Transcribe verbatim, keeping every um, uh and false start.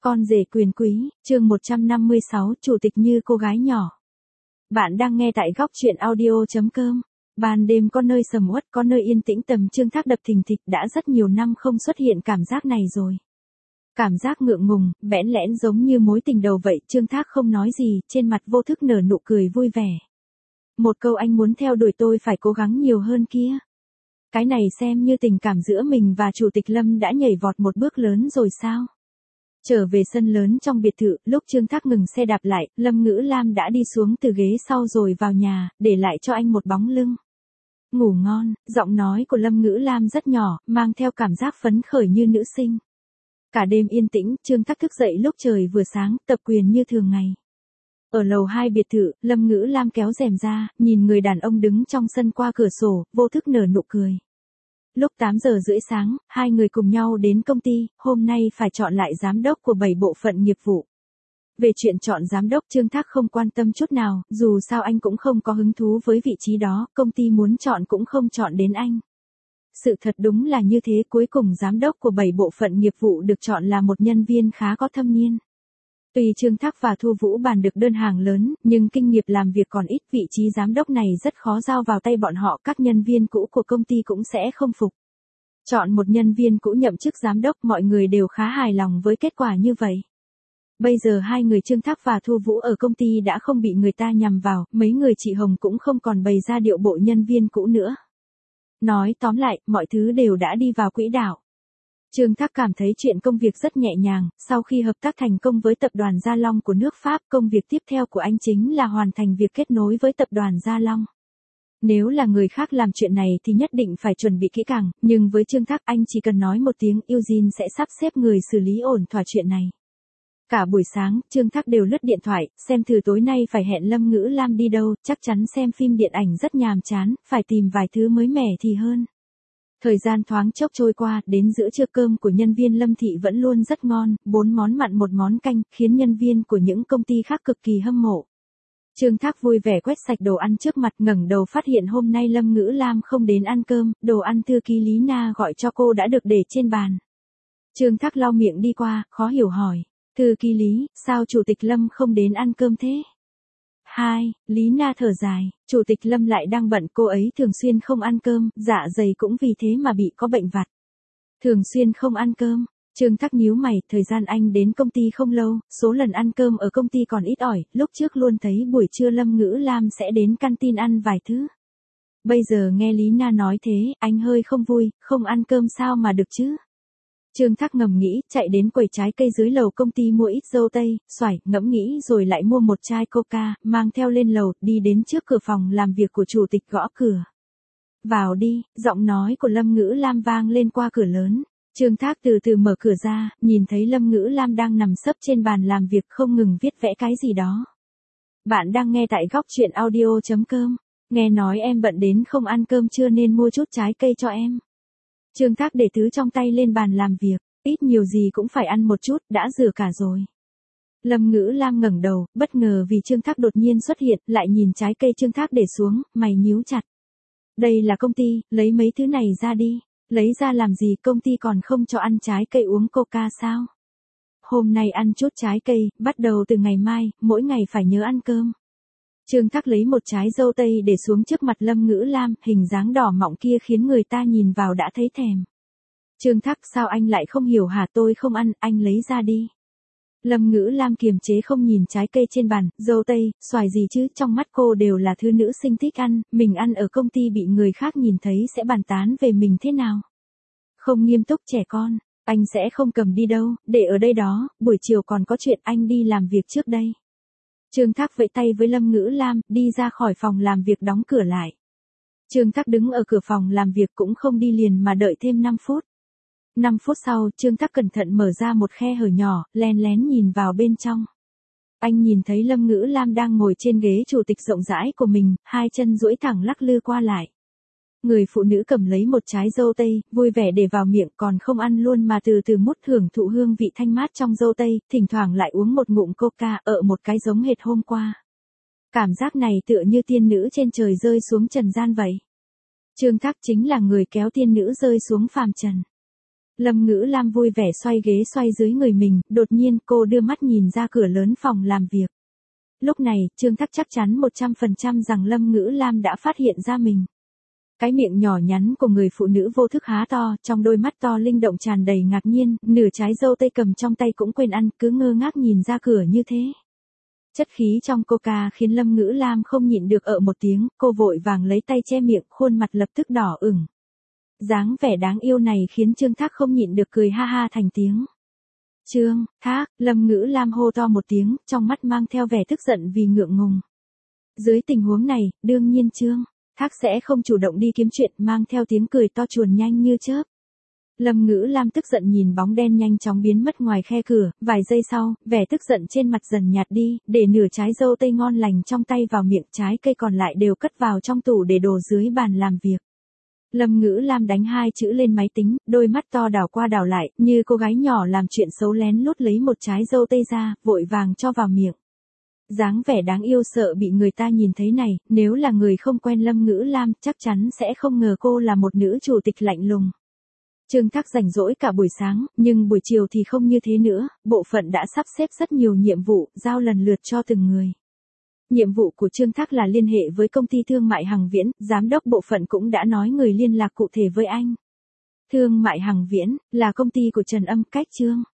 Con rể quyền quý, chương một trăm năm mươi sáu, chủ tịch như cô gái nhỏ. Bạn đang nghe tại góc truyện audio.com. Ban đêm có nơi sầm uất, có nơi yên tĩnh, tầm Trương Thác đập thình thịch, đã rất nhiều năm không xuất hiện cảm giác này rồi. Cảm giác ngượng ngùng, bẽn lẽn giống như mối tình đầu vậy. Trương Thác không nói gì, trên mặt vô thức nở nụ cười vui vẻ. Một câu anh muốn theo đuổi tôi phải cố gắng nhiều hơn kia. Cái này xem như tình cảm giữa mình và Chủ tịch Lâm đã nhảy vọt một bước lớn rồi sao? Trở về sân lớn trong biệt thự, lúc Trương Thác ngừng xe đạp lại, Lâm Ngữ Lam đã đi xuống từ ghế sau rồi vào nhà, để lại cho anh một bóng lưng. Ngủ ngon, giọng nói của Lâm Ngữ Lam rất nhỏ, mang theo cảm giác phấn khởi như nữ sinh. Cả đêm yên tĩnh, Trương Thác thức dậy lúc trời vừa sáng, tập quyền như thường ngày. Ở lầu hai biệt thự, Lâm Ngữ Lam kéo rèm ra, nhìn người đàn ông đứng trong sân qua cửa sổ, vô thức nở nụ cười. Lúc tám giờ rưỡi sáng, hai người cùng nhau đến công ty, hôm nay phải chọn lại giám đốc của bảy bộ phận nghiệp vụ. Về chuyện chọn giám đốc, Trương Thác không quan tâm chút nào, dù sao anh cũng không có hứng thú với vị trí đó, công ty muốn chọn cũng không chọn đến anh. Sự thật đúng là như thế, cuối cùng giám đốc của bảy bộ phận nghiệp vụ được chọn là một nhân viên khá có thâm niên. Tuy Trương Thác và Thu Vũ bàn được đơn hàng lớn, nhưng kinh nghiệm làm việc còn ít, vị trí giám đốc này rất khó giao vào tay bọn họ, các nhân viên cũ của công ty cũng sẽ không phục. Chọn một nhân viên cũ nhậm chức giám đốc, mọi người đều khá hài lòng với kết quả như vậy. Bây giờ hai người Trương Thác và Thu Vũ ở công ty đã không bị người ta nhằm vào, mấy người chị Hồng cũng không còn bày ra điệu bộ nhân viên cũ nữa. Nói tóm lại, mọi thứ đều đã đi vào quỹ đạo. Trương Thác cảm thấy chuyện công việc rất nhẹ nhàng, sau khi hợp tác thành công với tập đoàn Gia Long của nước Pháp, công việc tiếp theo của anh chính là hoàn thành việc kết nối với tập đoàn Gia Long. Nếu là người khác làm chuyện này thì nhất định phải chuẩn bị kỹ càng, nhưng với Trương Thác anh chỉ cần nói một tiếng, Eugene sẽ sắp xếp người xử lý ổn thỏa chuyện này. Cả buổi sáng, Trương Thác đều lướt điện thoại, xem thử tối nay phải hẹn Lâm Ngữ Lam đi đâu, chắc chắn xem phim điện ảnh rất nhàm chán, phải tìm vài thứ mới mẻ thì hơn. Thời gian thoáng chốc trôi qua, đến giữa trưa cơm của nhân viên Lâm Thị vẫn luôn rất ngon, bốn món mặn một món canh, khiến nhân viên của những công ty khác cực kỳ hâm mộ. Trương Thác vui vẻ quét sạch đồ ăn trước mặt, ngẩng đầu phát hiện hôm nay Lâm Ngữ Lam không đến ăn cơm, đồ ăn thư ký Lý Na gọi cho cô đã được để trên bàn. Trương Thác lau miệng đi qua, khó hiểu hỏi, thư ký Lý, sao Chủ tịch Lâm không đến ăn cơm thế? Hai, Lý Na thở dài, Chủ tịch Lâm lại đang bận, cô ấy thường xuyên không ăn cơm, dạ dày cũng vì thế mà bị có bệnh vặt. Thường xuyên không ăn cơm. Trương Thác nhíu mày, thời gian anh đến công ty không lâu, số lần ăn cơm ở công ty còn ít ỏi, lúc trước luôn thấy buổi trưa Lâm Ngữ Lam sẽ đến canteen ăn vài thứ. Bây giờ nghe Lý Na nói thế, anh hơi không vui, không ăn cơm sao mà được chứ? Trương Thác ngầm nghĩ, chạy đến quầy trái cây dưới lầu công ty mua ít dâu tây, xoài, ngẫm nghĩ rồi lại mua một chai coca, mang theo lên lầu, đi đến trước cửa phòng làm việc của chủ tịch, gõ cửa. Vào đi, giọng nói của Lâm Ngữ Lam vang lên qua cửa lớn. Trương Thác từ từ mở cửa ra, nhìn thấy Lâm Ngữ Lam đang nằm sấp trên bàn làm việc không ngừng viết vẽ cái gì đó. Bạn đang nghe tại góc truyện audio.com. Nghe nói em bận đến không ăn cơm trưa nên mua chút trái cây cho em. Trương Thác để thứ trong tay lên bàn làm việc, ít nhiều gì cũng phải ăn một chút, đã rửa cả rồi. Lâm Ngữ Lam ngẩng đầu, bất ngờ vì Trương Thác đột nhiên xuất hiện, lại nhìn trái cây Trương Thác để xuống, mày nhíu chặt. Đây là công ty, lấy mấy thứ này ra đi. Lấy ra làm gì, công ty còn không cho ăn trái cây uống coca sao? Hôm nay ăn chút trái cây, bắt đầu từ ngày mai, mỗi ngày phải nhớ ăn cơm. Trương Thác lấy một trái dâu tây để xuống trước mặt Lâm Ngữ Lam, hình dáng đỏ mọng kia khiến người ta nhìn vào đã thấy thèm. Trương Thác, sao anh lại không hiểu hả? Tôi không ăn, anh lấy ra đi. Lâm Ngữ Lam kiềm chế không nhìn trái cây trên bàn, dâu tây, xoài gì chứ, trong mắt cô đều là thứ nữ sinh thích ăn, mình ăn ở công ty bị người khác nhìn thấy sẽ bàn tán về mình thế nào. Không nghiêm túc trẻ con, anh sẽ không cầm đi đâu, để ở đây đó, buổi chiều còn có chuyện, anh đi làm việc trước đây. Trương Thác vẫy tay với Lâm Ngữ Lam, đi ra khỏi phòng làm việc đóng cửa lại. Trương Thác đứng ở cửa phòng làm việc cũng không đi liền mà đợi thêm năm phút. năm phút sau, Trương Thác cẩn thận mở ra một khe hở nhỏ, len lén nhìn vào bên trong. Anh nhìn thấy Lâm Ngữ Lam đang ngồi trên ghế chủ tịch rộng rãi của mình, hai chân duỗi thẳng lắc lư qua lại. Người phụ nữ cầm lấy một trái dâu tây, vui vẻ để vào miệng, còn không ăn luôn mà từ từ mút hưởng thụ hương vị thanh mát trong dâu tây, thỉnh thoảng lại uống một ngụm coca, ở một cái giống hệt hôm qua. Cảm giác này tựa như tiên nữ trên trời rơi xuống trần gian vậy. Trương Thác chính là người kéo tiên nữ rơi xuống phàm trần. Lâm Ngữ Lam vui vẻ xoay ghế xoay dưới người mình, đột nhiên cô đưa mắt nhìn ra cửa lớn phòng làm việc. Lúc này, Trương Thác chắc chắn một trăm phần trăm rằng Lâm Ngữ Lam đã phát hiện ra mình. Cái miệng nhỏ nhắn của người phụ nữ vô thức há to, trong đôi mắt to linh động tràn đầy ngạc nhiên, nửa trái dâu tây cầm trong tay cũng quên ăn, cứ ngơ ngác nhìn ra cửa như thế. Chất khí trong coca khiến Lâm Ngữ Lam không nhịn được ợ một tiếng, cô vội vàng lấy tay che miệng, khuôn mặt lập tức đỏ ửng. Dáng vẻ đáng yêu này khiến Trương Thác không nhịn được cười ha ha thành tiếng. Trương Thác, Lâm Ngữ Lam hô to một tiếng, trong mắt mang theo vẻ tức giận vì ngượng ngùng. Dưới tình huống này, đương nhiên Trương Thác sẽ không chủ động đi kiếm chuyện, mang theo tiếng cười to chuồn nhanh như chớp. Lâm Ngữ Lam tức giận nhìn bóng đen nhanh chóng biến mất ngoài khe cửa, vài giây sau, vẻ tức giận trên mặt dần nhạt đi, để nửa trái dâu tây ngon lành trong tay vào miệng, trái cây còn lại đều cất vào trong tủ để đồ dưới bàn làm việc. Lâm Ngữ Lam đánh hai chữ lên máy tính, đôi mắt to đảo qua đảo lại, như cô gái nhỏ làm chuyện xấu lén lút lấy một trái dâu tây ra, vội vàng cho vào miệng. Dáng vẻ đáng yêu sợ bị người ta nhìn thấy này, nếu là người không quen Lâm Ngữ Lam, chắc chắn sẽ không ngờ cô là một nữ chủ tịch lạnh lùng. Trương Thác rảnh rỗi cả buổi sáng, nhưng buổi chiều thì không như thế nữa, bộ phận đã sắp xếp rất nhiều nhiệm vụ, giao lần lượt cho từng người. Nhiệm vụ của Trương Thác là liên hệ với công ty thương mại Hằng Viễn, giám đốc bộ phận cũng đã nói người liên lạc cụ thể với anh. Thương mại Hằng Viễn, là công ty của Trần Âm cách Trương